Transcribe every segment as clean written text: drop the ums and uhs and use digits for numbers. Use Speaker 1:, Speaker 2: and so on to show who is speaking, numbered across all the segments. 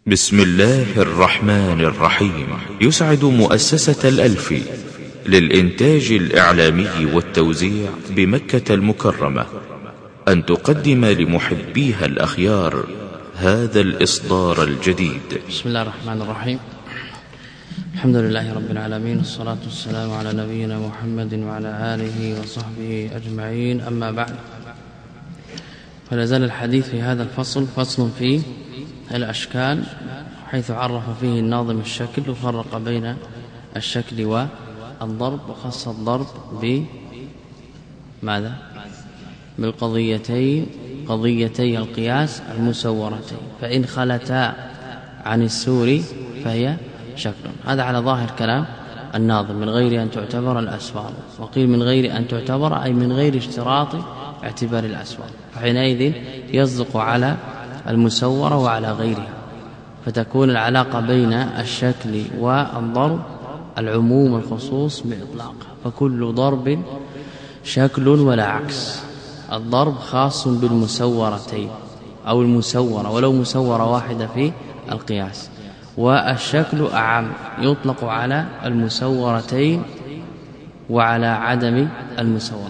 Speaker 1: بسم الله الرحمن الرحيم. يسعد مؤسسة الألفي للإنتاج الإعلامي والتوزيع بمكة المكرمة أن تقدم لمحبيها الأخيار هذا الإصدار الجديد.
Speaker 2: بسم الله الرحمن الرحيم. الحمد لله رب العالمين، والصلاة والسلام على نبينا محمد وعلى آله وصحبه أجمعين، أما بعد. فلا زال الحديث في هذا الفصل فصل في الأشكال، حيث عرف فيه الناظم الشكل وفرق بين الشكل والضرب، وخص الضرب بماذا؟ بالقضيتين، قضيتي القياس المسورتين، فإن خلتا عن السور فهي شكل. هذا على ظاهر كلام الناظم، من غير أن تعتبر الأسباب، وقيل من غير أن تعتبر أي من غير اشتراط اعتبار الأسباب، فحينئذ يصدق على المسورة وعلى غيرها، فتكون العلاقة بين الشكل والضرب العموم والخصوص بإطلاق، فكل ضرب شكل ولا عكس. الضرب خاص بالمسورتين أو المسورة، ولو مسورة واحدة في القياس، والشكل أعم، يطلق على المسورتين وعلى عدم المسورة.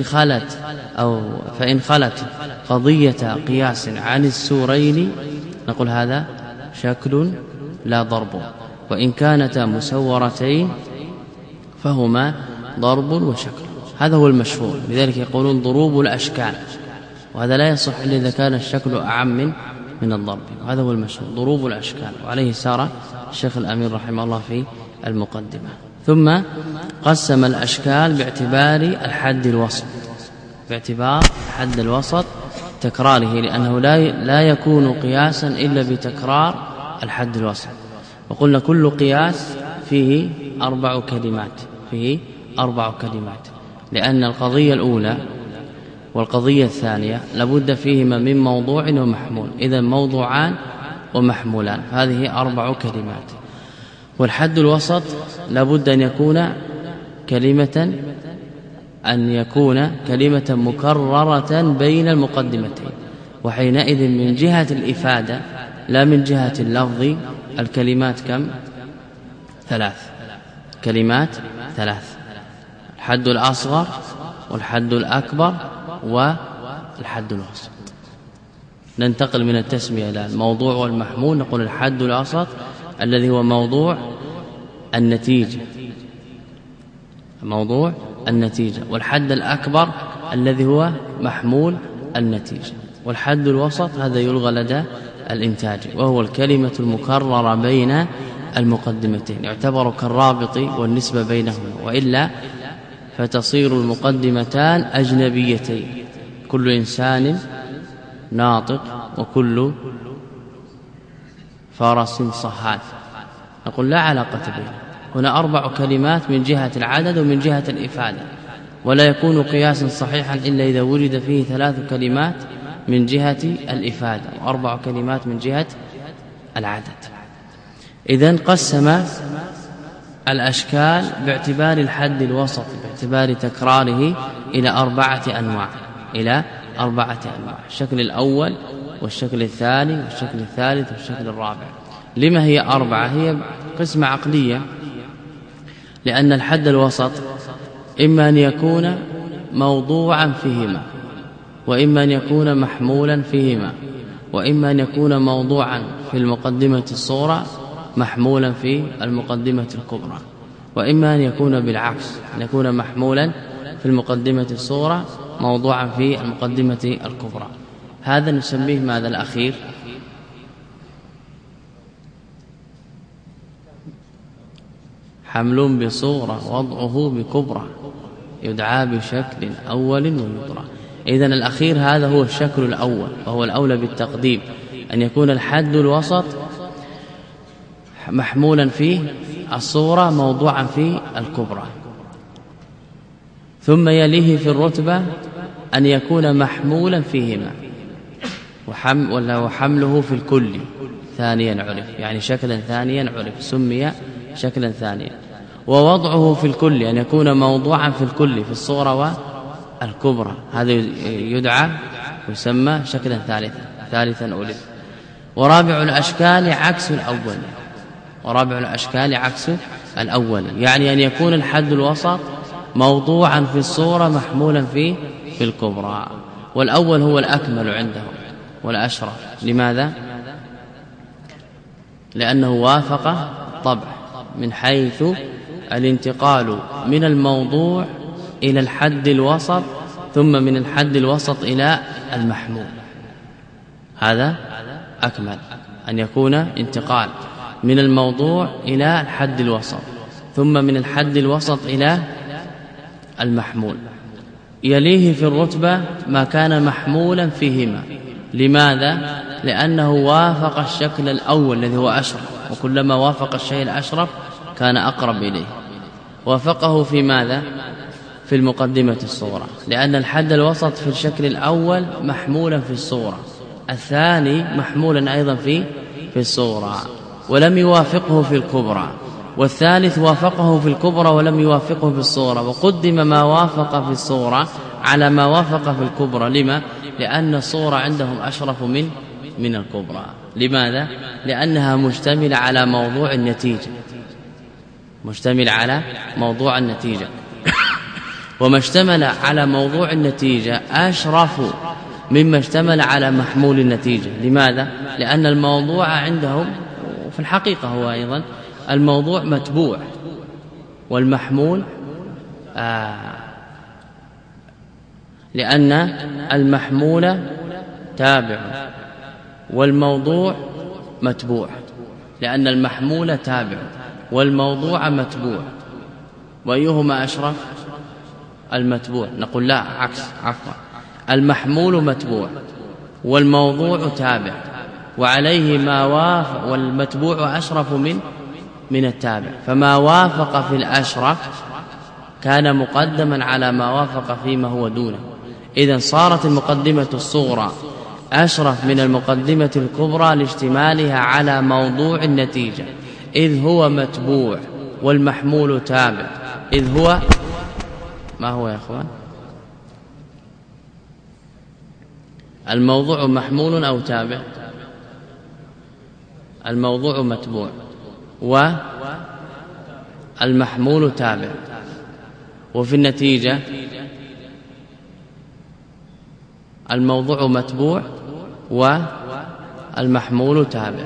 Speaker 2: فإن خلت قضية قياس عن السورين نقول هذا شكل لا ضرب، وإن كانتا مسورتين فهما ضرب وشكل. هذا هو المشهور، لذلك يقولون ضروب الأشكال، وهذا لا يصح إلا إذا كان الشكل أعم من الضرب، وهذا هو المشهور ضروب الأشكال، وعليه سار الشيخ الأمين رحمه الله في المقدمة. ثم قسم الأشكال باعتبار الحد الوسط، باعتبار الحد الوسط تكراره، لأنه لا يكون قياسا إلا بتكرار الحد الوسط. وقلنا كل قياس فيه 4 كلمات، فيه 4 كلمات، لأن القضية الأولى والقضية الثانية لابد فيهما من موضوع ومحمول، إذا موضوعان ومحمولان، هذه 4 كلمات. والحد الوسط لابد أن يكون كلمة مكررة بين المقدمتين، وحينئذ من جهة الإفادة لا من جهة اللفظ الكلمات كم؟ 3 كلمات، 3: الحد الأصغر والحد الأكبر والحد الوسط. ننتقل من التسمية إلى الموضوع والمحمول، نقول الحد الأوسط الذي هو موضوع النتيجة، موضوع النتيجة، والحد الأكبر الذي هو محمول النتيجة، والحد الوسط هذا يلغى لدى الإنتاج، وهو الكلمة المكررة بين المقدمتين، يعتبر كالرابط والنسبة بينهما، وإلا فتصير المقدمتان أجنبيتين، كل إنسان ناطق وكل فرس صهاد، نقول لا علاقة بينهم. هنا 4 كلمات من جهة العدد ومن جهة الإفادة، ولا يكون قياسا صحيحا إلا إذا وجد فيه 3 كلمات من جهة الإفادة و4 كلمات من جهة العدد. إذن قسم الأشكال باعتبار الحد الوسط، باعتبار تكراره إلى 4 أنواع، الشكل الأول والشكل الثاني والشكل الثالث والشكل الرابع. لما هي 4؟ هي قسمة عقلية، لأن الحد الوسط إما أن يكون موضوعا فيهما، وإما أن يكون محمولا فيهما، وإما أن يكون موضوعا في المقدمة الصغرى محمولا في المقدمة الكبرى، وإما أن يكون بالعكس، أن يكون محمولا في المقدمة الصغرى موضوعا في المقدمة الكبرى. هذا نسميه ماذا؟ الأخير حمل بصغرى وضعه بكبرى، يدعى بشكل أول ويطرى. إذن الأخير هذا هو الشكل الأول، وهو الأولى بالتقديم، أن يكون الحد الوسط محمولا في الصغرى موضوعا في الكبرى. ثم يليه في الرتبة أن يكون محمولا فيهما، وحمله في الكل ثانيا عرف، يعني شكلا ثانيا عرف، سمي شكلا ثانيا. ووضعه في الكل أن يكون موضوعا في الكل، في الصغرى والكبرى، هذا يدعى ويسمى شكلا ثالثا أولف. ورابع الأشكال عكس الأول. ورابع الأشكال عكس الأول، يعني أن يكون الحد الوسط موضوعا في الصورة محمولا في الكبرى. والأول هو الأكمل عندهم والأشرف. لماذا؟ لأنه وافق الطبع من حيث الانتقال من الموضوع إلى الحد الوسط ثم من الحد الوسط إلى المحمول. هذا أكمل، أن يكون انتقال من الموضوع إلى الحد الوسط ثم من الحد الوسط إلى المحمول. يليه في الرتبة ما كان محمولا فيهما. لماذا؟ لأنه وافق الشكل الأول الذي هو أشرف، وكلما وافق الشيء الأشرف كان أقرب إليه. وافقه في ماذا؟ في المقدمة الصورة، لأن الحد الوسط في الشكل الأول محمولا في الصورة، الثاني محمولا أيضا في الصورة ولم يوافقه في الكبرى، والثالث وافقه في الكبرى ولم يوافقه في الصورة، وقدم ما وافق في الصورة على ما وافق في الكبرى. لما؟ لأن الصورة عندهم أشرف من الكبرى. لماذا؟ لأنها مشتملة على موضوع النتيجة، مشتمل على موضوع النتيجة، وما اشتمل على موضوع النتيجة أشرف مما اشتمل على محمول النتيجة. لماذا؟ لأن الموضوع عندهم وفي الحقيقة هو أيضا الموضوع متبوع، والمحمول لأن المحمول تابع والموضوع متبوع، لأن المحمول تابع والموضوع متبوع. وأيهما أشرف؟ المتبوع. نقول لا، عكس، عفوا، المحمول متبوع والموضوع تابع، وعليه ما وافق، والمتبوع أشرف من التابع، فما وافق في الأشرف كان مقدما على ما وافق فيما هو دونه. إذن صارت المقدمة الصغرى أشرف من المقدمة الكبرى لاشتمالها على موضوع النتيجة، إذ هو متبوع والمحمول تابع، إذ هو ما هو يا أخوان؟ الموضوع محمول أو تابع؟ الموضوع متبوع والمحمول تابع، وفي النتيجة الموضوع متبوع والمحمول تابع.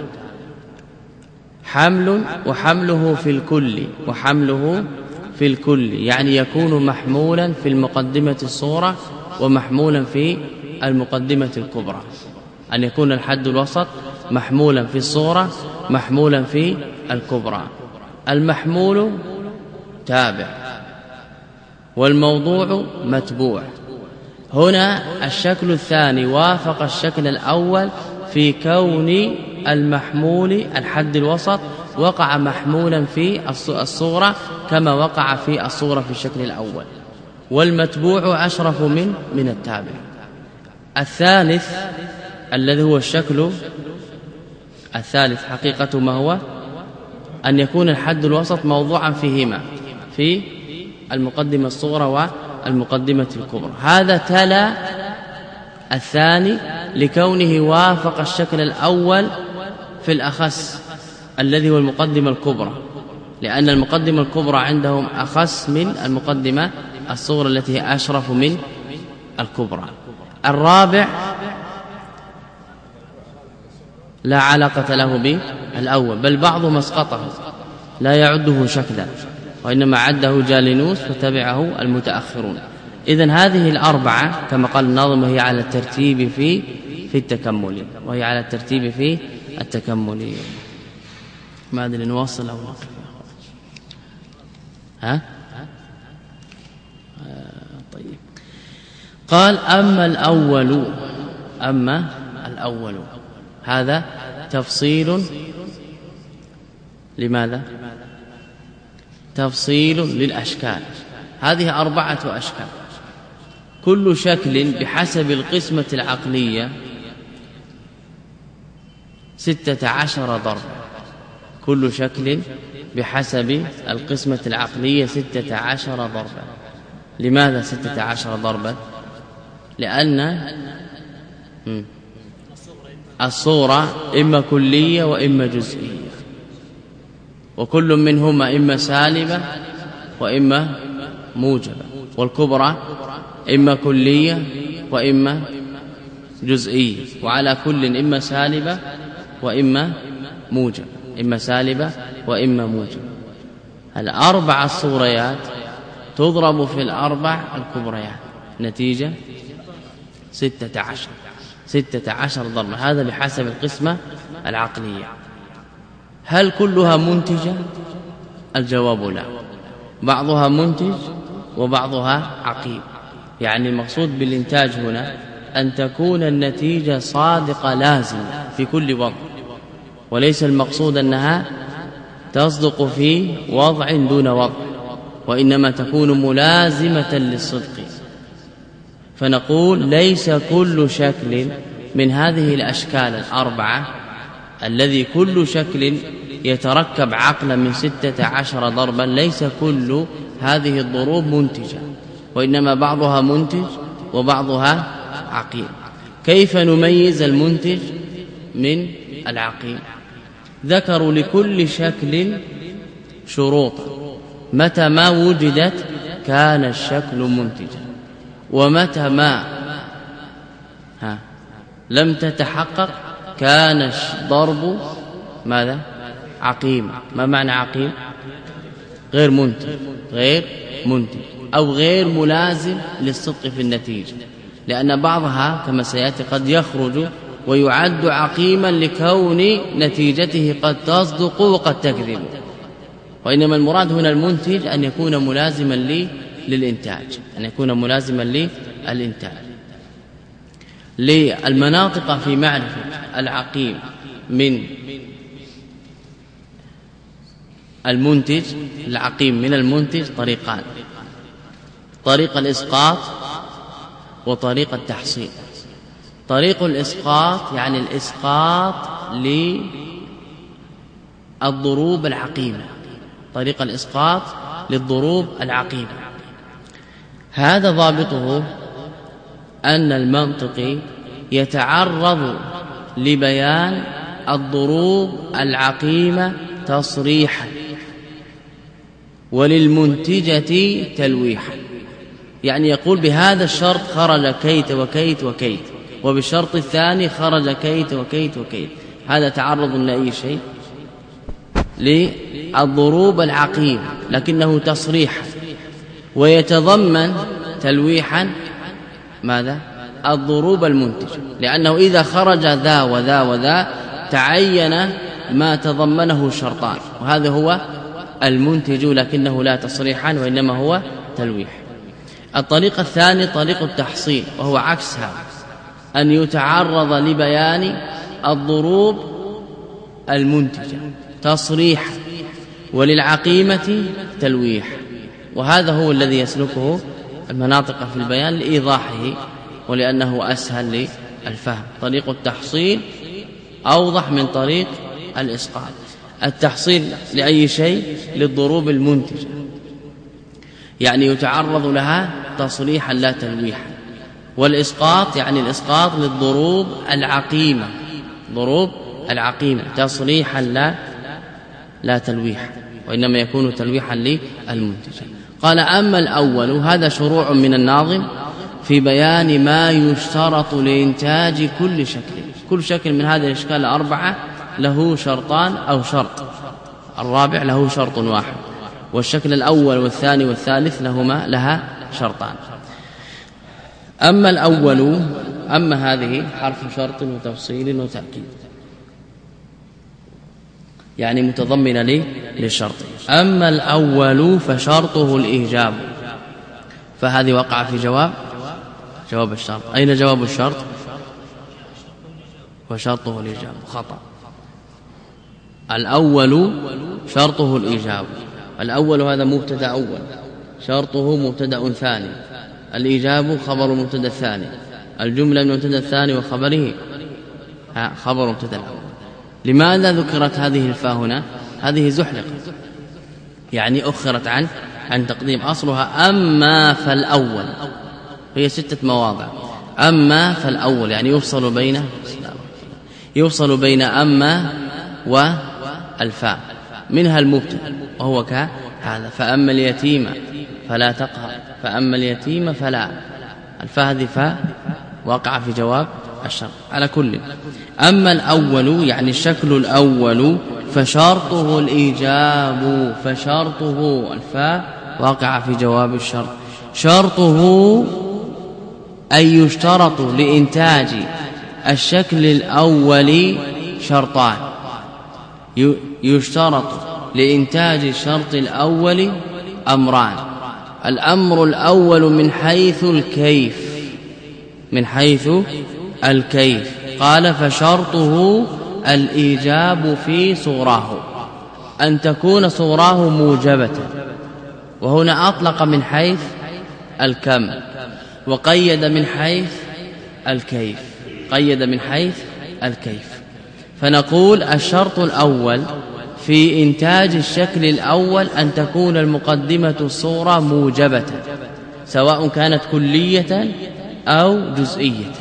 Speaker 2: حمل وحمله في الكل، وحمله في الكل يعني يكون محمولا في المقدمة الصورة ومحمولا في المقدمة الكبرى، أن يكون الحد الوسط محمولا في الصورة محمولا في الكبرى. المحمول تابع والموضوع متبوع. هنا الشكل الثاني وافق الشكل الأول في كون المحمول الحد الوسط وقع محمولا في الصورة كما وقع في الصورة في الشكل الأول، والمتبوع أشرف من التابع. الثالث الذي هو الشكل الثالث حقيقة ما هو؟ أن يكون الحد الوسط موضوعا فيهما، في المقدمة الصغرى والمقدمة الكبرى. هذا تلا الثاني لكونه وافق الشكل الأول في الأخص الذي هو المقدمة الكبرى، لأن المقدمة الكبرى عندهم أخص من المقدمة الصغرى التي هي أشرف من الكبرى. الرابع لا علاقة له بالأول، بل بعض مسقطه لا يعده شكلا، وإنما عده جالينوس فتبعه المتأخرون. إذن هذه الأربعة كما قال الناظم هي على الترتيب في التكمل، وهي على الترتيب في التكمل. ما أدري نواصل أو نقف؟ طيب. قال أما الأول هذا تفصيل. لماذا؟ تفصيل للأشكال. هذه 4 أشكال، كل شكل بحسب القسمة العقلية 16 ضربا، كل شكل بحسب القسمة العقلية 16 ضربا. لماذا 16 ضربا؟ لأن الصورة إما كلية وإما جزئية، وكل منهما إما سالبة وإما موجبة، والكبرى إما كلية وإما جزئية، وعلى كل إما سالبة وإما موجبة، إما سالبة وإما موجبة. الأربع الصوريات تضرب في الأربع الكبريات، نتيجة 16 ضربا، هذا بحسب القسمة العقلية. هل كلها منتجة؟ الجواب لا، بعضها منتج وبعضها عقيم. يعني المقصود بالإنتاج هنا أن تكون النتيجة صادقة لازمة في كل وضع، وليس المقصود أنها تصدق في وضع دون وضع، وإنما تكون ملازمة للصدق. فنقول ليس كل شكل من هذه الأشكال الأربعة الذي كل شكل يتركب عقلا من 16 ضربا، ليس كل هذه الضروب منتجة، وإنما بعضها منتج وبعضها عقيم. كيف نميز المنتج من العقيم؟ ذكروا لكل شكل شروطا، متى ما وجدت كان الشكل منتجا، ومتى ما لم تتحقق كان الضرب ماذا؟ عقيم. ما معنى عقيم؟ غير منتج أو غير ملازم للصدق في النتيجة، لأن بعضها كما سيأتي قد يخرج ويعد عقيما لكون نتيجته قد تصدق وقد تكذب، وإنما المراد هنا المنتج أن يكون ملازما للإنتاج، أن يكون ملازما للإنتاج. للمناطق في معرفة العقيم من المنتج، العقيم من المنتج طريقان: طريق الإسقاط وطريق التحصيل. طريق الإسقاط يعني الإسقاط للضروب العقيمة، طريق الإسقاط للضروب العقيمة. هذا ضابطه أن المنطقي يتعرض لبيان الضروب العقيمة تصريحا، وللمنتجة تلويحا. يعني يقول بهذا الشرط خرج كيت وكيت وكيت، وبالشرط الثاني خرج كيت وكيت وكيت. هذا تعرض لأي شيء؟ للضروب العقيمة، لكنه تصريحا، ويتضمن تلويحا ماذا؟ الضروب المنتجة، لأنه إذا خرج ذا وذا وذا تعين ما تضمنه الشرطان، وهذا هو المنتج، لكنه لا تصريحا وإنما هو تلويح. الطريق الثاني طريق التحصيل، وهو عكس هذا، أن يتعرض لبيان الضروب المنتجة تصريحا، وللعقيمة تلويح. وهذا هو الذي يسلكه المناطق في البيان لإيضاحه، ولأنه أسهل للفهم. طريق التحصيل أوضح من طريق الإسقاط. التحصيل لأي شيء؟ للضروب المنتجة، يعني يتعرض لها تصريحا لا تلويحا. والإسقاط يعني الإسقاط للضروب العقيمة، ضروب العقيمة تصريحا لا تلويحا، وإنما يكون تلويحا للمنتجة. قال: أما الأول، هذا شروع من الناظم في بيان ما يشترط لإنتاج كل شكل. كل شكل من هذه الأشكال الأربعة له شرطان أو شرط، الرابع له شرط واحد، والشكل الأول والثاني والثالث لها شرطان. أما الأول، أما هذه حرف شرط وتفصيل وتأكيد، يعني متضمنة للشرط. أما الأول فشرطه الإيجاب، فهذه وقع في جواب الشرط. أين جواب الشرط؟ وشرطه الإيجاب. خطأ. الأول شرطه الإيجاب. الأول هذا مبتدا أول، شرطه مبتدا ثاني، الإيجاب خبر مبتدا الثاني، الجملة من مبتدا الثاني وخبره خبر مبتدا الأول. لماذا ذكرت هذه الفاء هنا؟ هذه زحلقة، يعني أخرت عن تقديم. أصلها أما فالأول، هي 6 مواضع. أما فالأول يعني يفصل بينه، يفصل بين أما والفاء، منها المبتدأ وهو كهذا: فأما اليتيم فلا تقهر، فأما اليتيم فلا. الفاء هذه فاء وقع في جواب الشرط. على كل، أما الأول يعني الشكل الأول فشرطه الإيجاب، فشرطه الفاء وقع في جواب الشرط. شرطه أن يشترط لإنتاج الشكل الأول شرطان. يشترط لإنتاج الشرط الأول أمران. الأمر الأول من حيث الكيف، من حيث الكيف قال: فشرطه الإيجاب في صوراه، أن تكون صوراه موجبة. وهنا أطلق من حيث الكم وقيد من حيث الكيف، قيد من حيث الكيف. فنقول الشرط الأول في إنتاج الشكل الأول أن تكون المقدمة الصورة موجبة، سواء كانت كلية أو جزئية،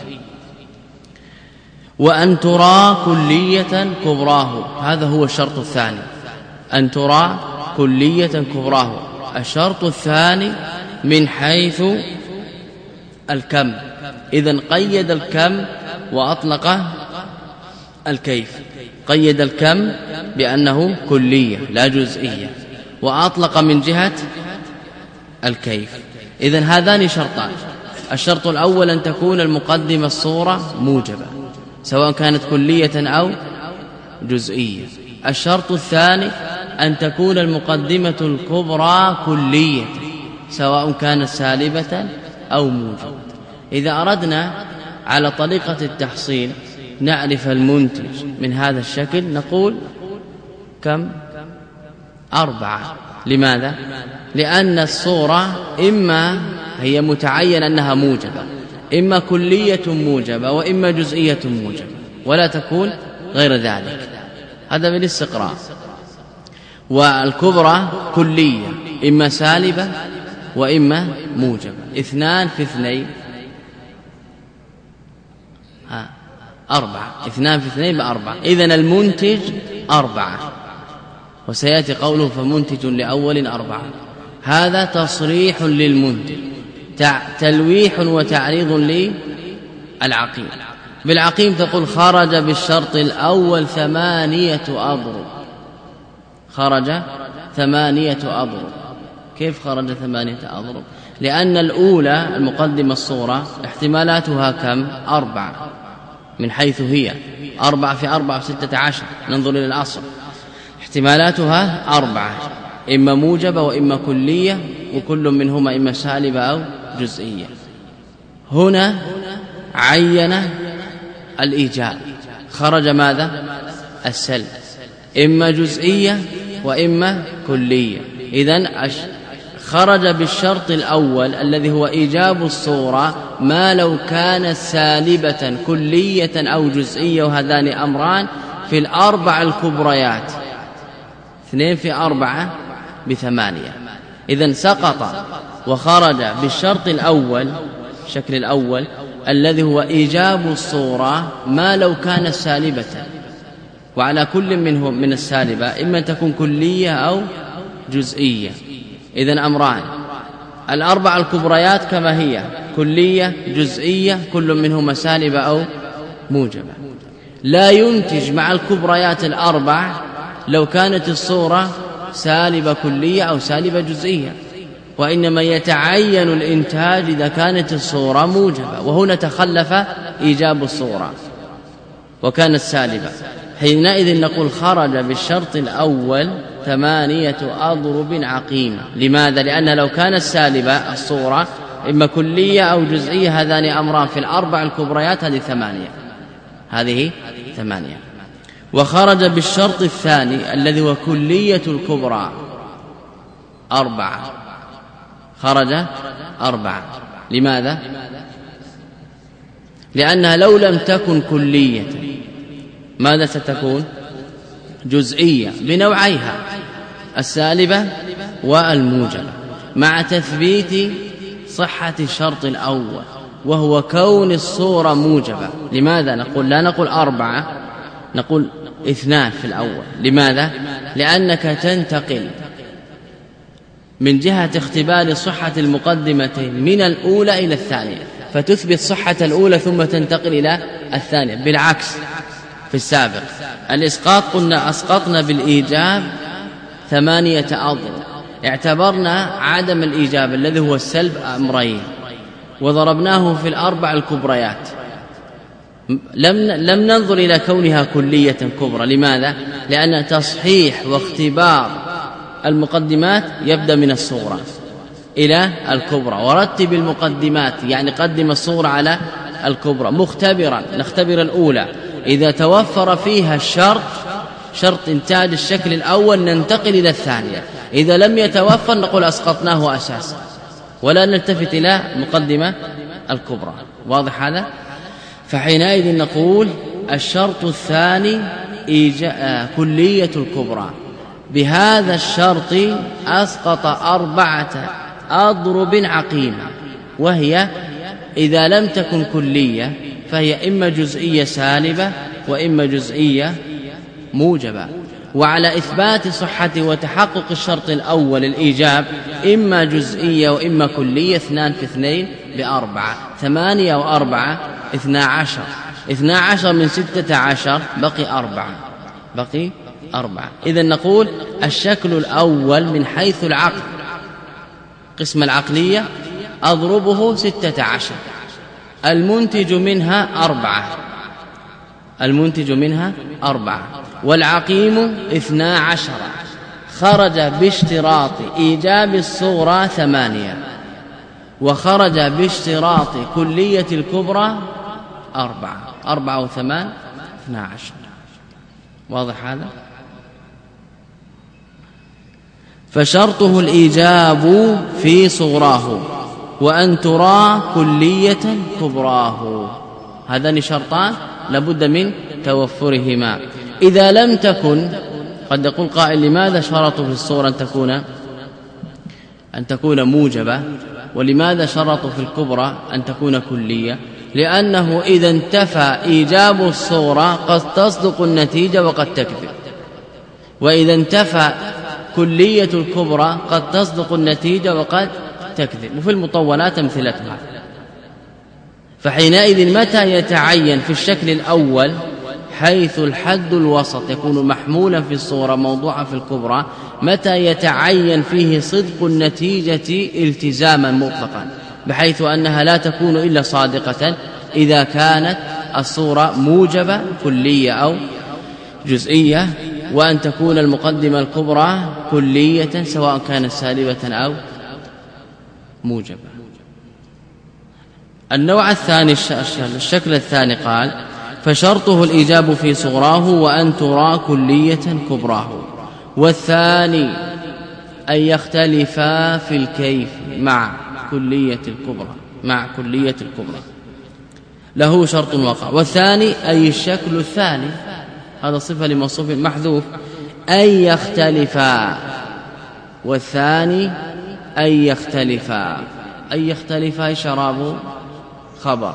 Speaker 2: وأن ترى كلية كبراه. هذا هو الشرط الثاني، أن ترى كلية كبراه. الشرط الثاني من حيث الكم، إذن قيد الكم وأطلق الكيف. قيد الكم بأنه كلية لا جزئية، وأطلق من جهة الكيف. إذن هذان شرطان: الشرط الأول أن تكون المقدمة الصورة موجبة سواء كانت كلية أو جزئية. الشرط الثاني أن تكون المقدمة الكبرى كلية سواء كانت سالبة أو موجبة. إذا أردنا على طريقة التحصيل نعرف المنتج من هذا الشكل نقول كم؟ 4. لماذا؟ لأن الصورة إما هي متعين أنها موجبة، إما كلية موجبة، وإما جزئية موجبة، ولا تكون غير ذلك. هذا بالاستقراء. والكبرى كلية إما سالبة وإما موجبة. 2 في 2 4. 2 في 2 ب4. إذن المنتج 4، وسيأتي قوله فمنتج لأول 4. هذا تصريح للمنتج، تلويح وتعريض للعقيم. بالعقيم تقول خرج بالشرط الأول 8 أضرب. خرج 8 أضرب. كيف خرج 8 أضرب؟ لأن الأولى المقدمة الصورة احتمالاتها كم؟ 4 من حيث هي 4 في 4 16. ننظر إلى الأصل، احتمالاتها 4 إما موجبة وإما كلية، وكل منهما إما سالبة أو جزئية. هنا عين الإيجاب، خرج ماذا؟ السلب، إما جزئية وإما كلية. إذن خرج بالشرط الأول الذي هو إيجاب الصورة ما لو كانت سالبة كلية أو جزئية، وهذان أمران في ال4 الكبريات. 2 في 4 ب8. إذن سقط وخرج بالشرط الأول، الشكل الأول الذي هو إيجاب الصورة ما لو كانت سالبة، وعلى كل منهم من السالبة إما تكون كلية أو جزئية. إذن أمران، ال4 الكبريات كما هي كلية جزئية، كل منهما سالبة أو موجبة. لا ينتج مع الكبريات ال4 لو كانت الصورة سالبة كلية أو سالبة جزئية، وإنما يتعين الإنتاج إذا كانت الصورة موجبة، وهنا تخلف إيجاب الصورة وكانت سالبة. حينئذ نقول خرج بالشرط الأول 8 أضرب عقيمة. لماذا؟ لأن لو كانت سالبة الصورة إما كلية أو جزئية، هذان أمران في ال4 الكبريات، هذه 8. هذه 8. وخرج بالشرط الثاني الذي هو كلية الكبرى 4. خرج 4. لماذا؟ لأنها لو لم تكن كلية ماذا ستكون؟ جزئية بنوعيها السالبة والموجبة، مع تثبيت صحة الشرط الأول وهو كون الصورة موجبة. لماذا نقول لا نقول 4 نقول 2 في الأول. لماذا؟ لأنك تنتقل من جهة اختبار صحة المقدمتين من الأولى إلى الثانية، فتثبت صحة الأولى ثم تنتقل إلى الثانية. بالعكس في السابق الإسقاط قلنا أسقطنا بالإيجاب 8 أضرب، اعتبرنا عدم الإيجاب الذي هو السلب أمرين وضربناه في ال4 الكبريات. لم ننظر إلى كونها كلية كبرى. لماذا؟ لأن تصحيح واختبار المقدمات يبدأ من الصغرى إلى الكبرى، ورتب المقدمات يعني قدم الصغرى على الكبرى مختبرا. نختبر الأولى، إذا توفر فيها الشرط شرط إنتاج الشكل الأول ننتقل إلى الثانية، إذا لم يتوفر نقول أسقطناه أساسا ولا نلتفت إلى مقدمة الكبرى. واضح هذا؟ فحينئذ نقول الشرط الثاني كلية الكبرى. بهذا الشرط أسقط 4 أضرب عقيمة، وهي إذا لم تكن كلية فهي إما جزئية سالبة وإما جزئية موجبة. وعلى إثبات صحة وتحقق الشرط الأول الإيجاب إما جزئية وإما كلية، 2 في 2 ب4، 8 و4 12، 12 من 16 بقي 4. إذن نقول الشكل الأول من حيث العقل قسم العقلية أضربه 16، المنتج منها 4 والعقيم 12، خرج باشتراط إيجاب الصغرى 8 وخرج باشتراط كلية الكبرى 4 و8 12. واضح هذا؟ فشرطه الإيجاب في صغراه وأن ترى كلية كبراه. هذان شرطان لابد من توفرهما. إذا لم تكن، قد يقول قائل لماذا شرطوا في الصورة أن تكون موجبة، ولماذا شرطوا في الكبرى أن تكون كلية؟ لأنه إذا انتفى إيجاب الصورة قد تصدق النتيجة وقد تكذب، وإذا انتفى كلية الكبرى قد تصدق النتيجة وقد تكذب، وفي المطولات أمثلتها. فحينئذ متى يتعين في الشكل الأول حيث الحد الوسط يكون محمولا في الصورة موضوعا في الكبرى، متى يتعين فيه صدق النتيجة التزاما مطلقا، بحيث أنها لا تكون إلا صادقة إذا كانت الصورة موجبة كلية أو جزئية، وأن تكون المقدمة الكبرى كلية سواء كانت سالبة أو موجبة. النوع الثاني الشكل الثاني قال فشرطه الإيجاب في صغراه وأن ترى كلية كبراه، والثاني أن يختلفا في الكيف مع كلية الكبرى له شرط وقع. والثاني أي الشكل الثاني، هذا صفة لموصوف محذوف، أن يختلفا، والثاني أن يختلفا شراب خبر.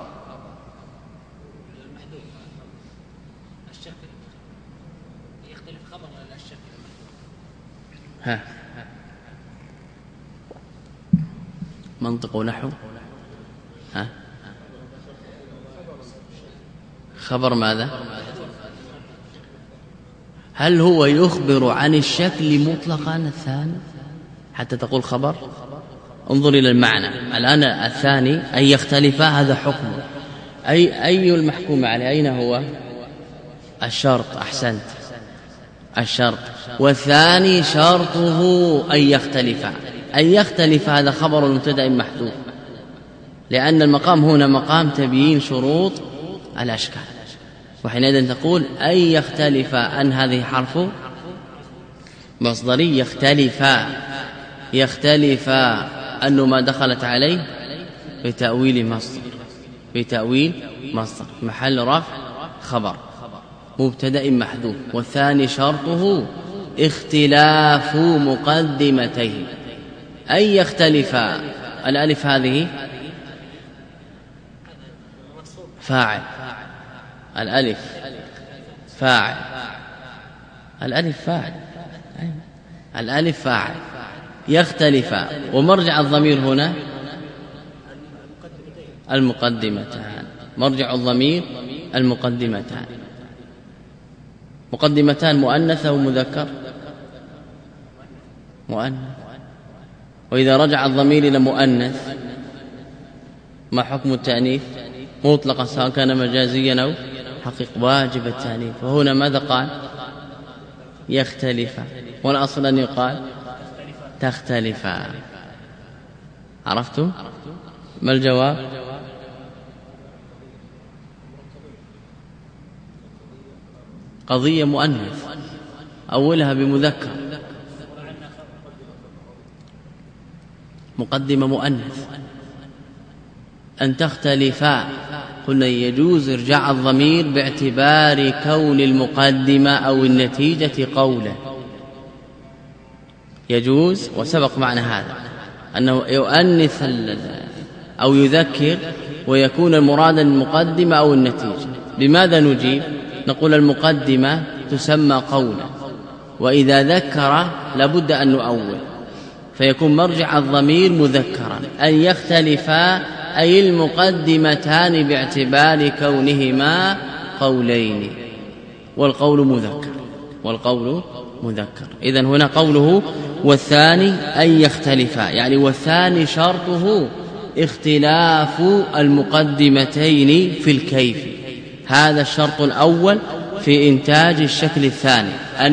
Speaker 2: منطق ونحو. خبر ماذا؟ هل هو يخبر عن الشكل مطلقا الثاني حتى تقول خبر؟ انظر إلى المعنى. الآن الثاني أن يختلفا هذا حكم، أي المحكوم عليه أين هو؟ الشرط. أحسنت، الشرط. والثاني شرطه أن يختلف هذا خبر المبتدأ محذوف، لأن المقام هنا مقام تبيين شروط الأشكال. وحينئذ تقول أن يختلف، أن هذه حرف مصدري، يختلف أنه ما دخلت عليه بتأويل مصدر محل رفع خبر مبتدأ محذوف. والثاني شرطه اختلاف مقدمتيه، أن يختلف. الألف هذه فاعل، الألف فاعل، الألف فاعل، الألف فاعل، يختلفان، ومرجع الضمير هنا المقدمتان، مرجع الضمير المقدمتان. مقدمتان مؤنث أو مذكر؟ مؤنث. وإذا رجع الضمير إلى مؤنث ما حكم التأنيث؟ مطلقا سواء كان مجازيا أو حقيقي، واجب التأنيث. وهنا ماذا قال؟ يختلفان، والأصل أن يقال تختلفان. عرفتم؟ ما الجواب؟ قضية مؤنث أولها بمذكر، مقدمة مؤنث. أن تختلفا، قلنا يجوز إرجاع الضمير باعتبار كون المقدمة أو النتيجة قولا، يجوز. وسبق معنى هذا أنه يؤنث أو يذكر ويكون المراد المقدمة أو النتيجة. بماذا نجيب؟ نقول المقدمة تسمى قولا، وإذا ذكر لابد أن نؤول، فيكون مرجع الضمير مذكرا. أن يختلفا أي المقدمتان باعتبار كونهما قولين، والقول مذكر، والقول مذكر. إذن هنا قوله والثاني أن يختلفا، يعني والثاني شرطه اختلاف المقدمتين في الكيف. هذا الشرط الأول في إنتاج الشكل الثاني،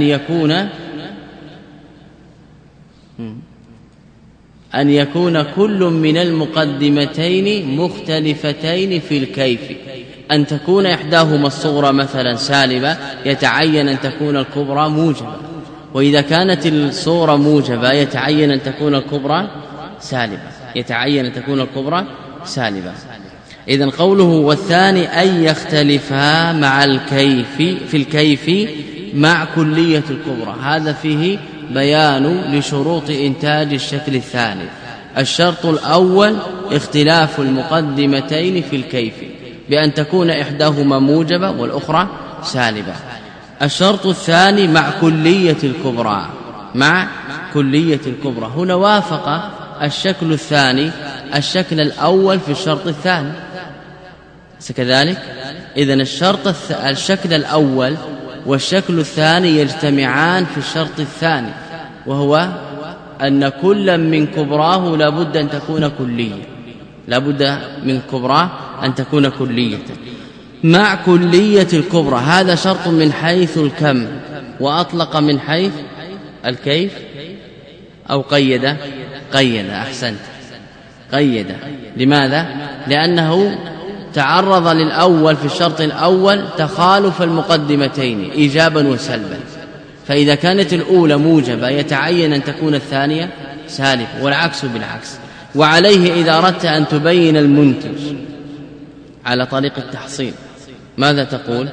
Speaker 2: أن يكون كل من المقدمتين مختلفتين في الكيف. أن تكون إحداهما الصغرى مثلا سالبة يتعين أن تكون الكبرى موجبة، وإذا كانت الصغرى موجبة يتعين أن تكون الكبرى سالبة، يتعين أن تكون الكبرى سالبة. إذن قوله والثاني أن يختلفا مع الكيف في الكيف مع كلية الكبرى، هذا فيه بيان لشروط إنتاج الشكل الثاني. الشرط الأول اختلاف المقدمتين في الكيف بأن تكون إحداهما موجبة والأخرى سالبة. الشرط الثاني مع كلية الكبرى، مع كلية الكبرى. هنا وافق الشكل الثاني الشكل الأول في الشرط الثاني كذلك. إذن الشكل الأول والشكل الثاني يجتمعان في الشرط الثاني، وهو أن كل من كبراه لابد أن تكون كلية، لابد من كبراه أن تكون كلية مع كلية الكبرى. هذا شرط من حيث الكم، وأطلق من حيث الكيف أو قيد. أحسنت، قيد. لماذا؟ لأنه تعرض للأول في الشرط الأول تخالف المقدمتين إيجابا وسلبا، فإذا كانت الأولى موجبة يتعين أن تكون الثانية سالبة، والعكس بالعكس. وعليه إذا أردت أن تبين المنتج على طريق التحصيل ماذا تقول؟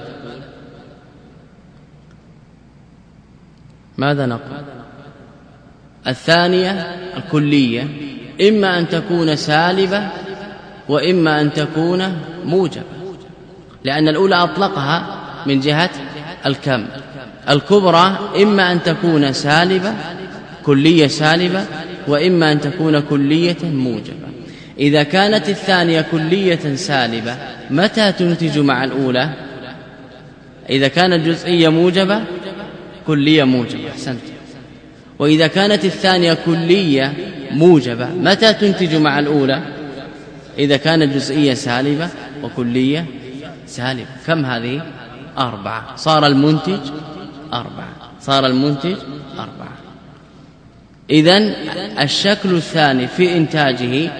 Speaker 2: ماذا نقول؟ الثانية الكلية إما أن تكون سالبة وإما أن تكون موجبة، لأن الأولى أطلقها من جهة الكم. الكبرى إما أن تكون سالبة كلية سالبة، وإما أن تكون كلية موجبة. إذا كانت الثانية كلية سالبة متى تنتج مع الأولى؟ إذا كانت جزئية موجبة كلية موجبة، أحسنت. وإذا كانت الثانية كلية موجبة متى تنتج مع الأولى؟ إذا كانت جزئية سالبة وكلية سالبة. كم هذه؟ 4. صار المنتج 4. إذن الشكل الثاني في إنتاجه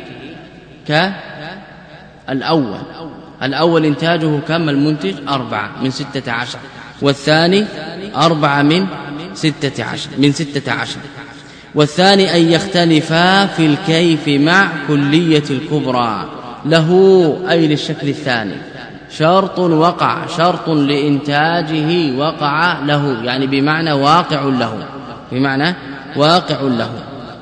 Speaker 2: الأول إنتاجه كم؟ المنتج 4 من 16، والثاني 4 من 16. والثاني أن يختلفا في الكيف مع كلية الكبرى. له أي للشكل الثاني شرط وقع، شرط لإنتاجه وقع له، يعني بمعنى واقع له.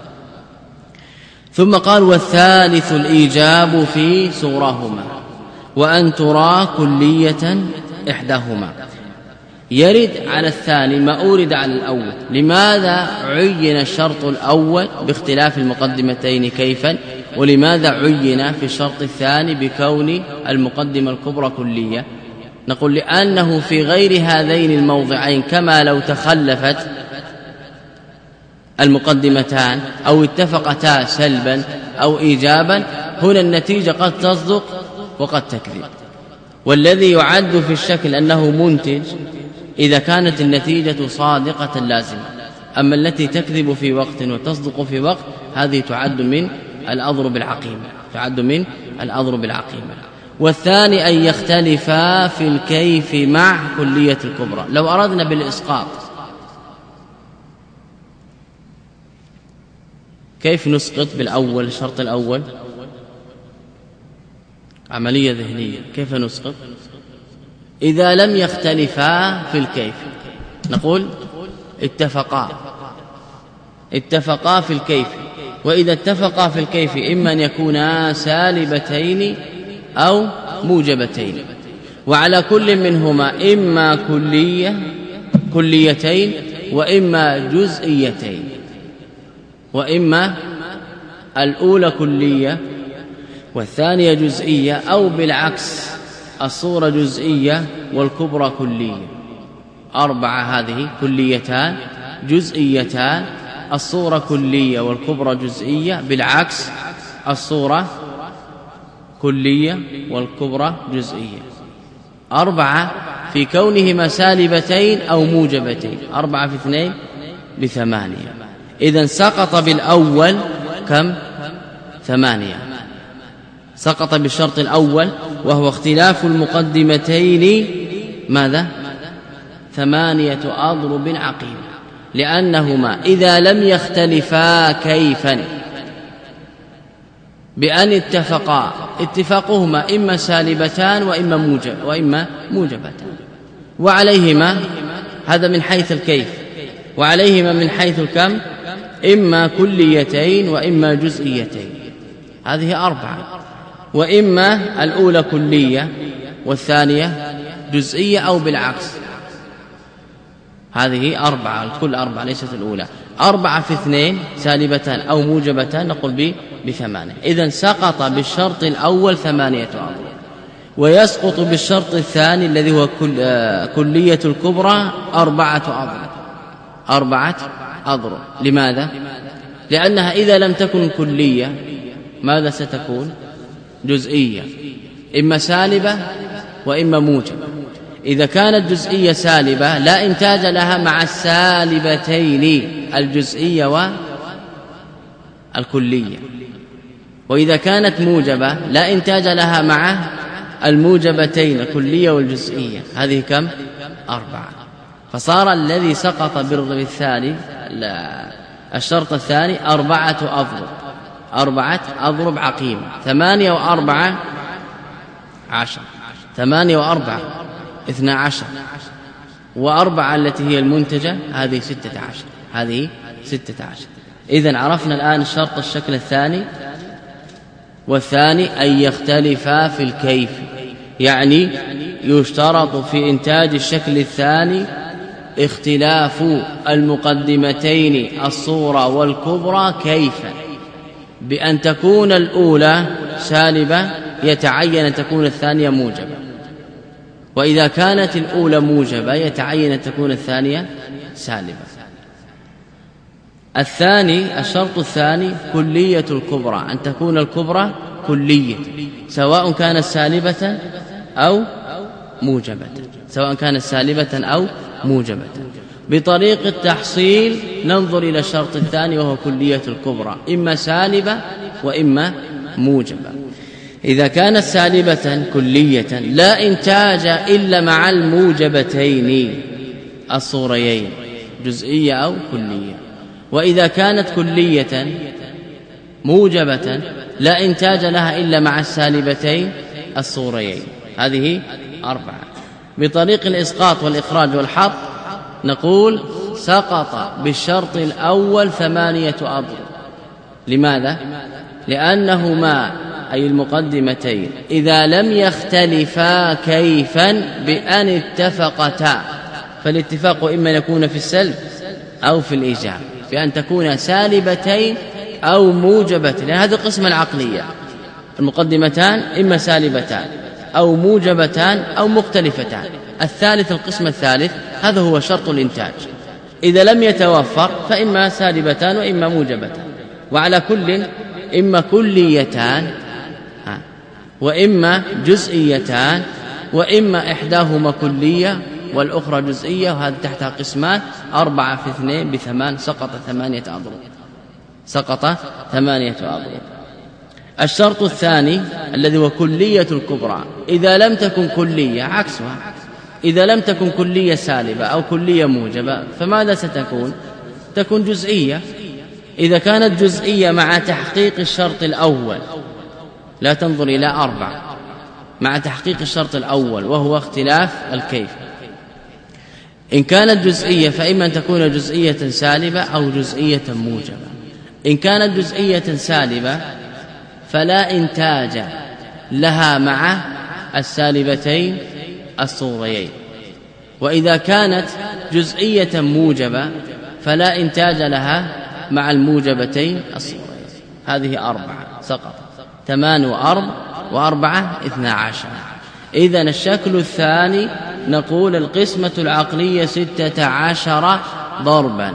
Speaker 2: ثم قال والثالث الإيجاب في صورهما، وأن ترى كلية إحداهما. يرد على الثاني ما أورد على الأول. لماذا عين الشرط الأول باختلاف المقدمتين كيفا، ولماذا عين في الشرط الثاني بكون المقدمة الكبرى كلية؟ نقول لأنه في غير هذين الموضعين كما لو تخلفت المقدمتان أو اتفقتا سلبا أو إيجابا، هنا النتيجة قد تصدق وقد تكذب. والذي يعد في الشكل أنه منتج إذا كانت النتيجة صادقة لازمة، أما التي تكذب في وقت وتصدق في وقت هذه تعد من الأضرب العقيمة. والثاني أن يختلفا في الكيف مع كلية الكبرى. لو أردنا بالإسقاط كيف نسقط بالأول الشرط الأول؟ عملية ذهنية. كيف نسقط؟ إذا لم يختلفا في الكيف نقول اتفقا في الكيف، وإذا اتفقا في الكيف إما أن يكونا سالبتين أو موجبتين، وعلى كل منهما إما كليتين وإما جزئيتين، وإما الأولى كلية والثانية جزئية، أو بالعكس الصورة جزئية والكبرى كلية. 4 هذه كليتان جزئيتان، الصورة كلية والكبرى جزئية، بالعكس الصورة كلية والكبرى جزئية. 4 في كونهما سالبتين أو موجبتين، 4 في 2 ب8. إذن سقط بالأول كم؟ 8. سقط بالشرط الأول وهو اختلاف المقدمتين ماذا؟ 8 أضرب عقيمة، لأنهما إذا لم يختلفا كيفا بأن اتفاقهما إما سالبتان وإما موجبتان، وعليهما هذا من حيث الكيف، وعليهما من حيث الكم إما كليتين وإما جزئيتين، هذه 4. وإما الأولى كلية والثانية جزئية أو بالعكس، هذه 4. الكل 4 ليست الأولى. 4 في 2 سالبتان أو موجبتان نقول ب8. إذن سقط بالشرط الأول 8 أضرب، ويسقط بالشرط الثاني الذي هو كلية الكبرى 4 أضرب. لماذا؟ لأنها إذا لم تكن كلية ماذا ستكون؟ جزئية، إما سالبة وإما موجبة. إذا كانت جزئية سالبة لا إنتاج لها مع السالبتين الجزئية والكلية، وإذا كانت موجبة لا إنتاج لها مع الموجبتين الكلية والجزئية، هذه كم؟ 4. فصار الذي سقط بالثاني الشرط الثاني 4 أضرب عقيمة. 8 و4 10، 8 و4 12، و4 التي هي المنتجة هذه 16. إذن عرفنا الآن الشرط الشكل الثاني. والثاني أن يختلفا في الكيف، يعني يشترط في إنتاج الشكل الثاني اختلاف المقدمتين الصورة والكبرى كيفا، بأن تكون الأولى سالبة يتعين أن تكون الثانية موجبة، وإذا كانت الأولى موجبة يتعين أن تكون الثانية سالبة. الثاني الشرط الثاني كلية الكبرى، أن تكون الكبرى كلية سواء كانت سالبة أو موجبة، بطريق التحصيل ننظر إلى الشرط الثاني وهو كلية الكبرى، إما سالبة وإما موجبة. إذا كانت سالبة كلية لا إنتاج إلا مع الموجبتين الصوريين جزئية أو كلية، وإذا كانت كلية موجبة لا إنتاج لها إلا مع السالبتين الصوريين، هذه 4. بطريق الإسقاط والإخراج والحط نقول سقط بالشرط الأول 8 أضرب. لماذا؟ لأنهما أي المقدمتين إذا لم يختلفا كيفا بأن اتفقتا فالاتفاق إما يكون في السلب أو في الإيجاب، بأن تكون سالبتين أو موجبتين، لأن هذه القسمة العقلية. المقدمتان إما سالبتان أو موجبتان أو مختلفتان. الثالث القسم الثالث هذا هو شرط الإنتاج، إذا لم يتوفر فإما سالبتان وإما موجبتان، وعلى كل إما كليتان وإما جزئيتان وإما إحداهما كلية والأخرى جزئية، وهذا تحتها قسمان 4 في 2 ب8 سقط 8 أضرب، سقط 8 أضرب. الشرط الثاني الذي هو كلية الكبرى، إذا لم تكن كلية عكسها، إذا لم تكن كلية سالبة أو كلية موجبة فماذا ستكون؟ تكون جزئية. إذا كانت جزئية مع تحقيق الشرط الأول، لا تنظر إلى 4، مع تحقيق الشرط الأول وهو اختلاف الكيف. إن كانت جزئية فإما أن تكون جزئية سالبة أو جزئية موجبة. إن كانت جزئية سالبة فلا إنتاج لها مع السالبتين الصغريين، وإذا كانت جزئية موجبة فلا إنتاج لها مع الموجبتين الصغريين. هذه 4 سقط 8 و4 12. إذن الشكل الثاني نقول القسمة العقلية 16 ضربا،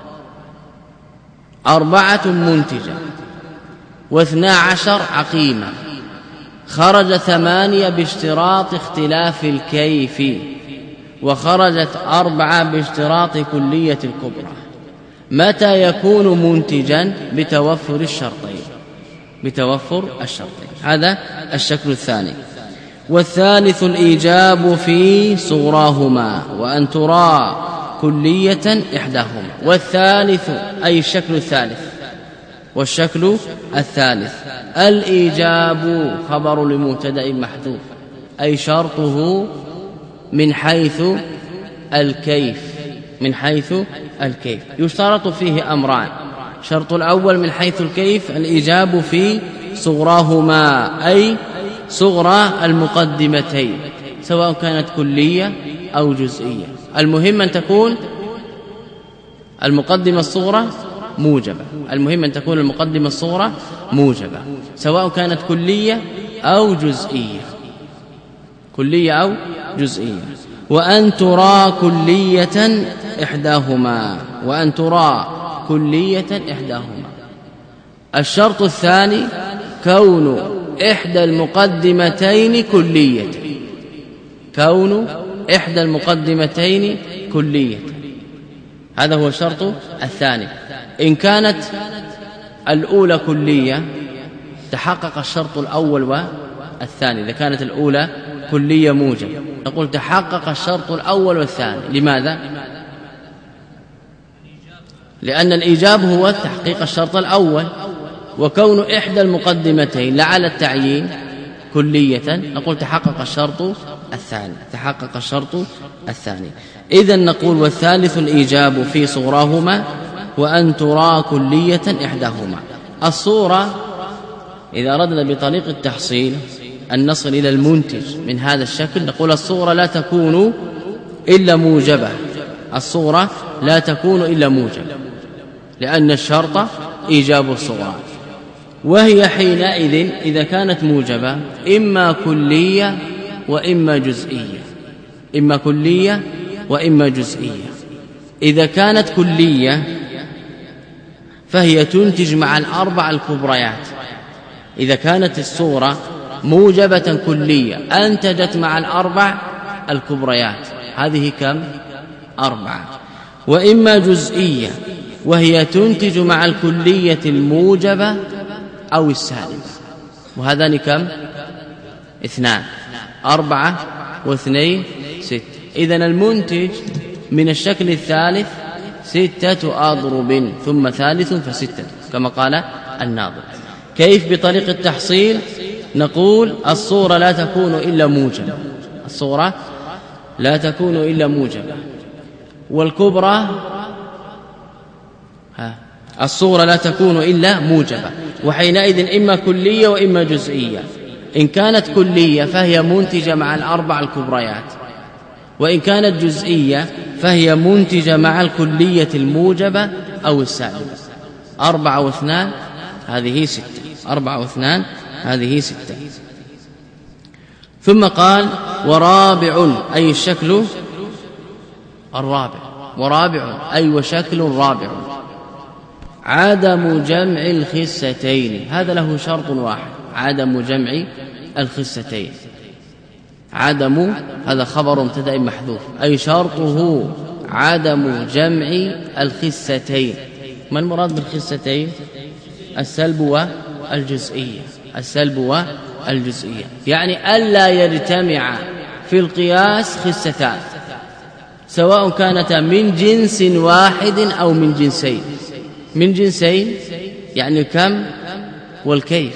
Speaker 2: 4 منتجة و12 عقيمة، خرج 8 باشتراط اختلاف الكيف، وخرجت 4 باشتراط كلية الكبرى. متى يكون منتجا؟ بتوفر الشرطين، بتوفر الشرطين. هذا الشكل الثاني. والثالث الإيجاب في صغراهما وأن ترى كلية إحداهما. والثالث أي الشكل الثالث، والشكل الثالث الإيجاب خبر لمبتدأ محذوف، أي شرطه من حيث الكيف، من حيث الكيف. يشترط فيه أمران: شرط الأول من حيث الكيف الإيجاب في صغراهما، أي صغرى المقدمتين، سواء كانت كلية أو جزئية. المهم أن تكون المقدمة الصغرى موجبة، المهم أن تكون المقدمة الصغرى موجبة، سواء كانت كلية أو جزئية، كلية أو جزئية. وأن ترى كلية إحداهما، وأن ترى كلية إحداهما. الشرط الثاني كون إحدى المقدمتين كلية، كون إحدى المقدمتين كلية، هذا هو الشرط الثاني. إن كانت الأولى كلية تحقق الشرط الأول والثاني. إذا كانت الأولى كلية موجب نقول تحقق الشرط الأول والثاني. لماذا؟ لأن الإيجاب هو تحقيق الشرط الأول، وكون إحدى المقدمتين لعل التعيين كلية نقول تحقق الشرط الثاني، تحقق الشرط الثاني. إذن نقول والثالث الإيجاب في صغراهما وأن ترى كلية إحداهما. الصورة إذا أردنا بطريق التحصيل أن نصل إلى المنتج من هذا الشكل نقول الصورة لا تكون إلا موجبة، الصورة لا تكون إلا موجبة، لأن الشرط إيجاب الصغرى، وهي حينئذ إذا كانت موجبة إما كلية وإما جزئية، إما كلية وإما جزئية. إذا كانت كلية فهي تنتج مع الأربع الكبريات. إذا كانت الصورة موجبة كلية أنتجت مع الأربع الكبريات، هذه كم؟ 4. وإما جزئية وهي تنتج مع الكلية الموجبة أو السالبة، وهذان كم؟ 2. 4 و2 6. إذن المنتج من الشكل الثالث 6 أضرب ثم ثالث فستة كما قال الناظم. كيف بطريق التحصيل؟ نقول الصورة لا تكون إلا موجبة، الصورة لا تكون إلا موجبة، والكبرى الصورة لا تكون إلا موجبة، وحينئذ إما كلية وإما جزئية. إن كانت كلية فهي منتجة مع الأربع الكبريات، وإن كانت جزئية فهي منتجة مع الكلية الموجبة أو السالبة. 4 و2 هذه 6، 4 و2 هذه 6. ثم قال ورابع أي الشكل الرابع، ورابع أي وشكل رابع عدم جمع الخستين. هذا له شرط واحد، عدم جمع الخستين. عدم هذا خبر مبتدأ محذوف، أي شرطه عدم جمع الخستين. ما المراد بالخستين؟ السلب والجزئية، السلب والجزئية، يعني ألا يجتمع في القياس خستان سواء كانتا من جنس واحد أو من جنسين. من جنسين يعني الكم والكيف،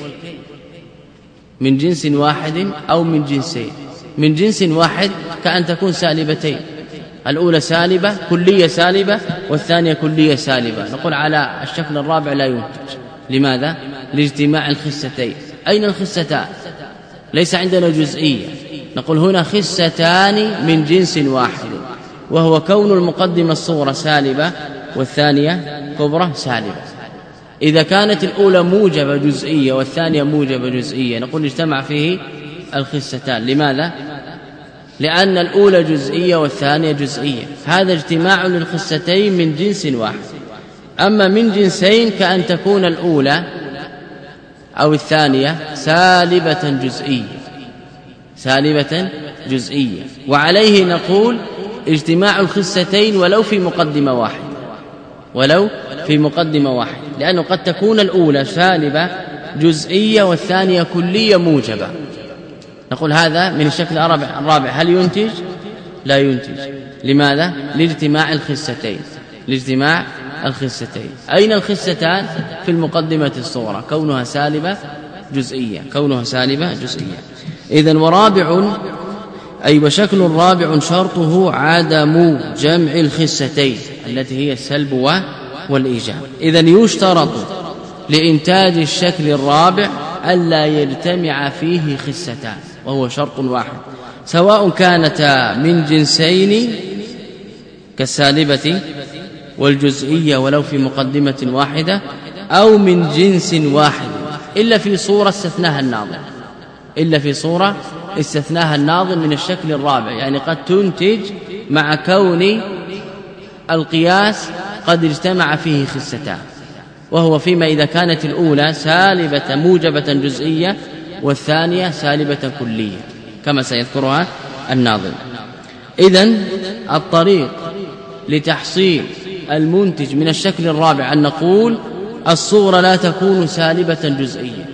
Speaker 2: من جنس واحد أو من جنسين. من جنس واحد كأن تكون سالبتين، الأولى سالبة كلية سالبة والثانية كلية سالبة، نقول على الشكل الرابع لا ينتج. لماذا؟ لاجتماع الخستين. أين الخستان؟ ليس عندنا جزئية، نقول هنا خستان من جنس واحد، وهو كون المقدمة الصغرى سالبة والثانية كبرى سالبة. إذا كانت الأولى موجبة جزئية والثانية موجبة جزئية نقول اجتمع فيه الخستان. لماذا؟ لأن الأولى جزئية والثانية جزئية، هذا اجتماع للخستين من جنس واحد. أما من جنسين كأن تكون الأولى أو الثانية سالبة جزئية، سالبة جزئية، وعليه نقول اجتماع الخستين ولو في مقدمة واحد، ولو في مقدمة واحد، لأنه قد تكون الأولى سالبة جزئية والثانية كلية موجبة. نقول هذا من الشكل الرابع. هل ينتج؟ لا ينتج. لماذا؟ لاجتماع الخستين، لاجتماع الخستين. أين الخستان؟ في المقدمة الصغرى، كونها سالبة جزئية، كونها سالبة جزئية. إذن ورابع أي وشكل رابع شرطه عدم جمع الخستين التي هي السلب والإيجاب. إذن يشترط لإنتاج الشكل الرابع ألا يجتمع فيه خستان، وهو شرط واحد، سواء كانتا من جنسين كالسالبة والجزئية ولو في مقدمة واحدة، أو من جنس واحد، إلا في صورة استثناها الناظم، إلا في صورة استثناها الناظم من الشكل الرابع، يعني قد تنتج مع كون القياس قد اجتمع فيه خستان، وهو فيما إذا كانت الأولى سالبة موجبة جزئية والثانية سالبة كلية كما سيذكرها الناظم. إذن الطريق لتحصيل المنتج من الشكل الرابع أن نقول الصورة لا تكون سالبة جزئية،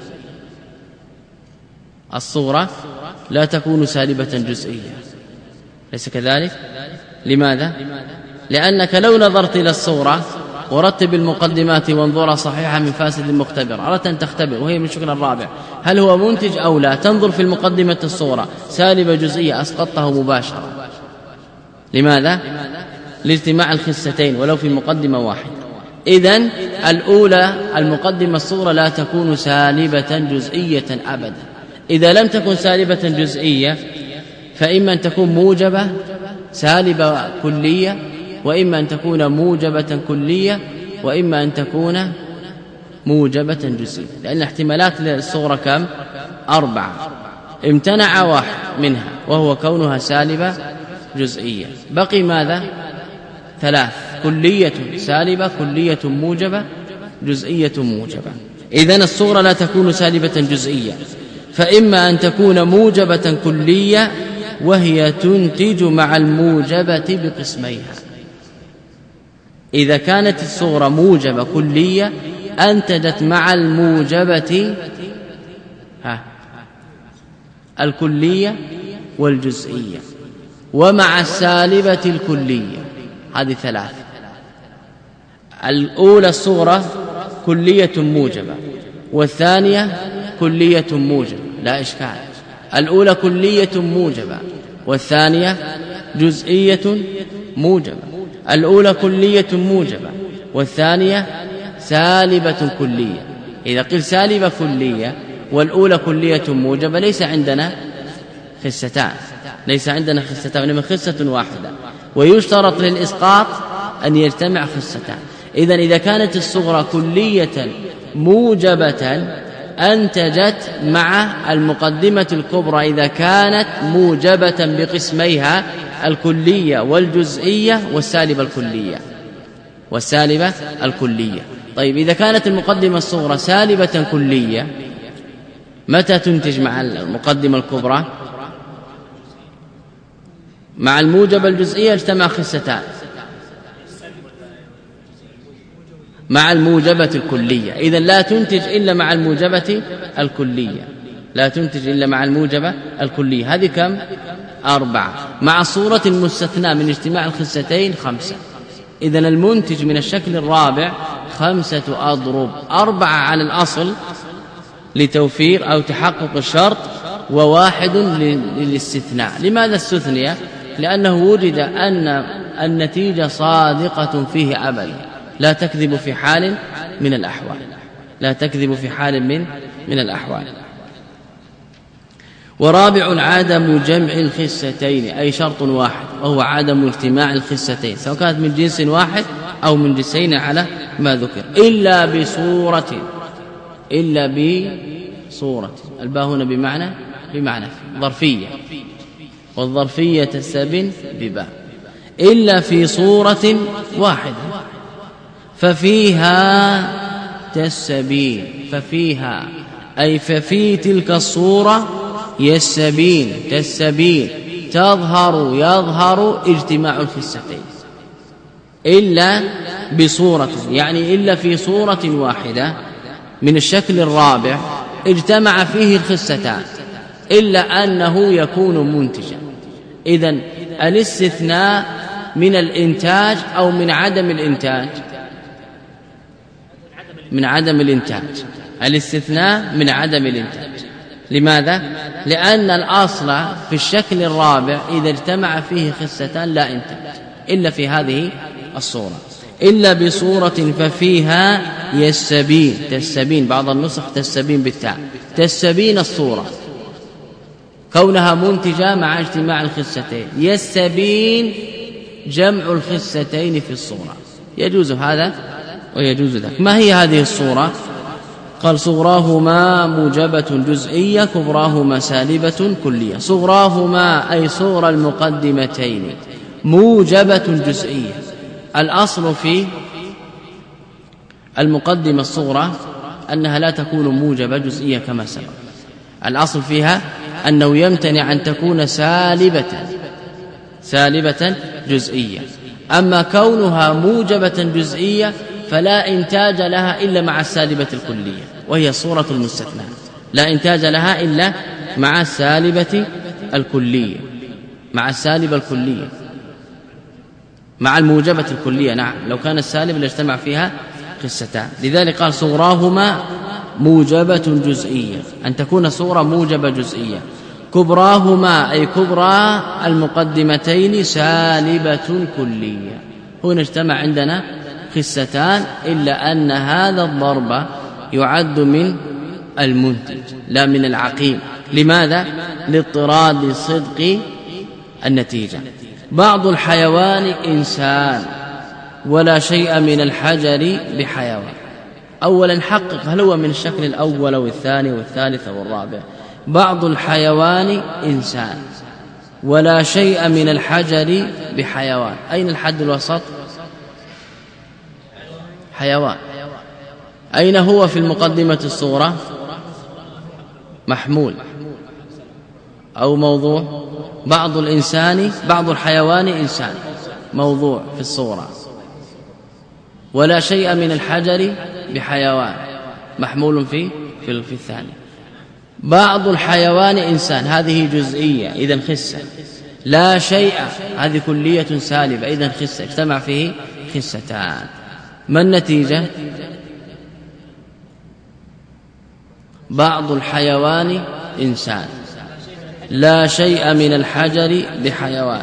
Speaker 2: الصورة لا تكون سالبة جزئية، ليس كذلك؟ لماذا؟ لأنك لو نظرت إلى الصورة ورتب المقدمات وانظرها صحيحة من فاسد مختبر، أردت أن تختبر وهي من الشكل الرابع هل هو منتج أو لا، تنظر في المقدمة الصورة سالبة جزئية أسقطته مباشرة. لماذا؟ لاجتماع الخستين ولو في مقدمة واحدة. إذن الأولى المقدمة الصغرى لا تكون سالبة جزئية أبدا. إذا لم تكن سالبة جزئية فإما أن تكون موجبة سالبة كلية، وإما أن تكون موجبة كلية، وإما أن تكون موجبة جزئية، لأن احتمالات الصغرى كم؟ 4. امتنع واحد منها وهو كونها سالبة جزئية، بقي ماذا؟ 3: كلية سالبة، كلية موجبة، جزئية موجبة. إذن الصغرى لا تكون سالبة جزئية، فإما أن تكون موجبة كلية وهي تنتج مع الموجبة بقسميها. إذا كانت الصغرى موجبة كلية أنتجت مع الموجبة الكلية والجزئية، ومع السالبة الكلية. هذه 3. الأولى الصغرى كلية موجبة، والثانية كلية موجبة، لا إشكال. الأولى كلية موجبة والثانية جزئية موجبة. الأولى كلية موجبة والثانية سالبة كلية. إذا قيل سالبة كلية والأولى كلية موجبة ليس عندنا خستان، ليس عندنا خستان وإنما خسة واحدة، ويشترط للإسقاط أن يجتمع خستان. إذا كانت الصغرى كلية موجبة أنتجت مع المقدمة الكبرى إذا كانت موجبة بقسميها الكلية والجزئية والسالبة الكلية. طيب إذا كانت المقدمة الصغرى سالبة كلية متى تنتج مع المقدمة الكبرى؟ مع الموجبة الجزئية اجتمع خستان مع الموجبة الكلية. إذن لا تنتج إلا مع الموجبة الكلية. هذه كم؟ 4 مع صورة المستثنى من اجتماع الخستين 5. إذن المنتج من الشكل الرابع 5 أضرب 4 على الأصل لتوفير أو تحقق الشرط و1 للاستثناء. لماذا استثني؟ لأنه وجد أن النتيجة صادقة فيه أبدا لا تكذب في حال من الأحوال. ورابع عدم جمع الخستين، أي شرط واحد وهو عدم اجتماع الخستين سواء كانت من جنس واحد أو من جنسين على ما ذكر، إلا بصورة. الباء هنا بمعنى ظرفية، والظرفية تستبن بباء. إلا في صورة واحدة ففيها تستبين. ففيها أي ففي تلك الصورة تستبين يظهر اجتماع الخستين. إلا بصورة يعني إلا في صورة واحدة من الشكل الرابع اجتمع فيه الخستان إلا أنه يكون منتجا. إذن الاستثناء من الإنتاج أو من عدم الإنتاج؟ من عدم الإنتاج. الاستثناء من عدم الإنتاج. لماذا؟ لأن الأصل في الشكل الرابع إذا اجتمع فيه خستان لا إنتاج إلا في هذه الصورة. إلا بصورة ففيها تستبين بعض النسخ تستبين بالتاء، تستبين الصورة كونها منتجة مع اجتماع الخستين، يستبين جمع الخستين في الصورة. يجوز هذا ويجوز ذاك. ما هي هذه الصورة؟ قال صغراهما موجبة جزئية كبراهما سالبة كلية. صغراهما أي صغر المقدمتين موجبة جزئية. الأصل في المقدمة الصغرى أنها لا تكون موجبة جزئية كما سبق. الأصل فيها أنه يمتنع أن تكون سالبة جزئية. أما كونها موجبة جزئية فلا إنتاج لها إلا مع السالبة الكلية، وهي صورة المستثنى، لا إنتاج لها إلا مع السالبة الكلية، مع الموجبة الكلية. نعم، لو كان السالب لاجتمع فيها خستان. لذلك قال صغراهما موجبة جزئية، أن تكون صورة موجبة جزئية. كبراهما أي كبرى المقدمتين سالبة كلية. هنا اجتمع عندنا خستان، إلا أن هذا الضرب يعد من المنتج لا من العقيم. لماذا؟ لاضطراد صدق النتيجة. بعض الحيوان إنسان ولا شيء من الحجر بحيوان. أولا حقق هل هو من الشكل الأول والثاني والثالث والرابع. بعض الحيوان إنسان ولا شيء من الحجر بحيوان. أين الحد الوسط؟ حيوان. أين هو في المقدمة الصغرى؟ محمول أو موضوع. بعض الحيوان إنسان موضوع في الصورة، ولا شيء من الحجر بحيوان محمول في الثاني. بعض الحيوان إنسان هذه جزئية إذن خسة. لا شيء هذه كلية سالبة إذن خسة، اجتمع فيه خستان. ما النتيجة؟ بعض الحيوان إنسان لا شيء من الحجر بحيوان.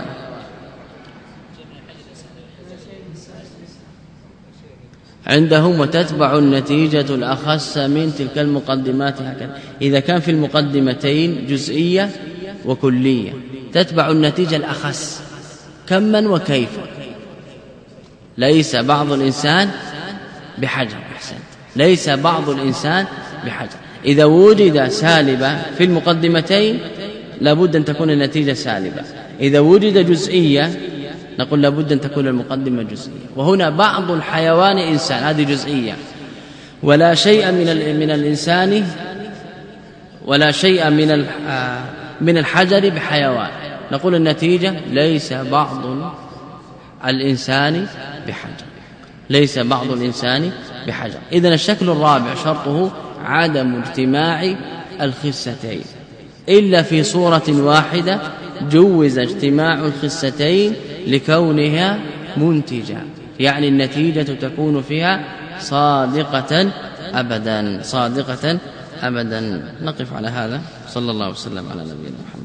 Speaker 2: عندهم وتتبع النتيجة الأخس من تلك المقدمات هكذا. إذا كان في المقدمتين جزئية وكلية تتبع النتيجة الأخس كما وكيفا. ليس بعض الإنسان بحجر، أحسنت، ليس بعض الإنسان بحجر. إذا وجد سالبة في المقدمتين لابد أن تكون النتيجة سالبة، إذا وجد جزئية نقول لابد أن تكون المقدمة جزئية. وهنا بعض الحيوان إنسان، هذه جزئية، ولا شيء من الإنسان ولا شيء من الحجر بحيوان، نقول النتيجة ليس بعض الإنسان بحجر، ليس بعض الإنسان بحجر. إذن الشكل الرابع شرطه عدم اجتماع الخستين، إلا في صورة واحدة جوز اجتماع الخستين لكونها منتجة، يعني النتيجة تكون فيها صادقة أبدا، صادقة أبدا. نقف على هذا. صلى الله وسلم على نبينا محمد.